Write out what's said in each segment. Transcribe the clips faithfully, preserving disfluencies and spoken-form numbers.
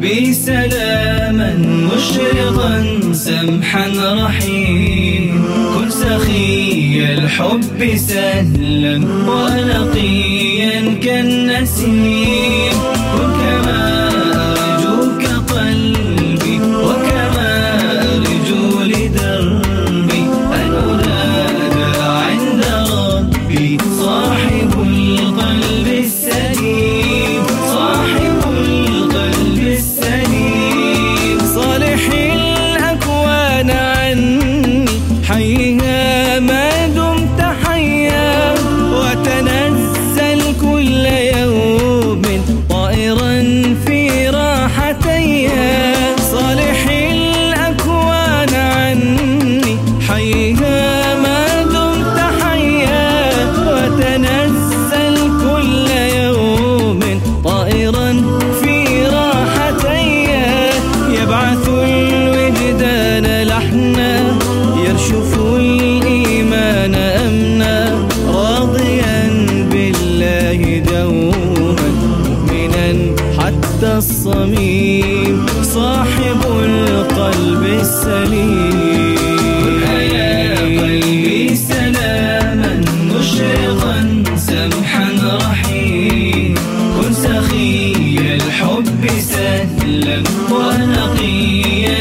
قلبي سلاما مشرقا سمحا رحيم. كن سخي الحب سهلا ونقيا كالنسيم. كن كما أرجوك قلبي وكما أرجو لدربي أن أنادى عند ربي صاحب القلب السليم. صاحب القلب السليم. صالح الأكوان عني حيها ما دمت حيا، وتنزل كل يوم طائرا في راحتيها. صالح الأكوان عني حيها ما دمت حيا، وتنزل كل يوم طائرا في راحتيها. يبعث الوجدان لحنا يرشف الإيمان أمنا، راضيا بالله دوما مؤمنا حتى الصميم. صاحب القلب السليم. يا قلبي سلاما مشرقا سمحا رحيم. كن سخي الحب سهلا ونقيا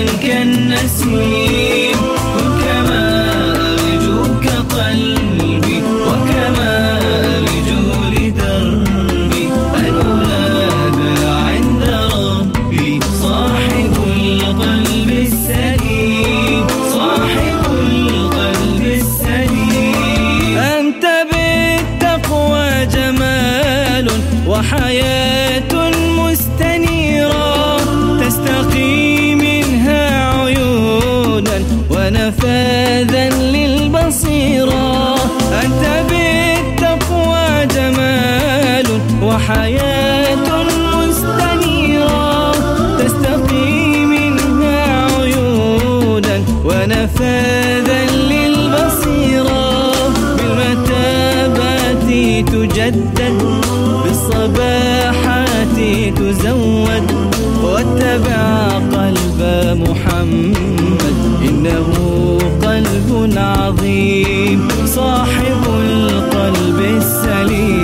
كالنسيم. كن كما أرجوك قلبي وكما أرجو لدربي أن أنادى عند ربي صاحب القلب السليم. صاحب القلب السليم. أنت بالتقوى جمال وحياة مستنيرة، تستقي منها عيونا ونفاذا للبصيرة. أنت بالتقوى جمال وحياة مستنيرة، تستقي منها عيونا ونفاذا للبصيرة. بالمتابات تجدد بالصباحات تزود، واتبع قلب محمد إنه قلب عظيم. صاحب القلب السليم.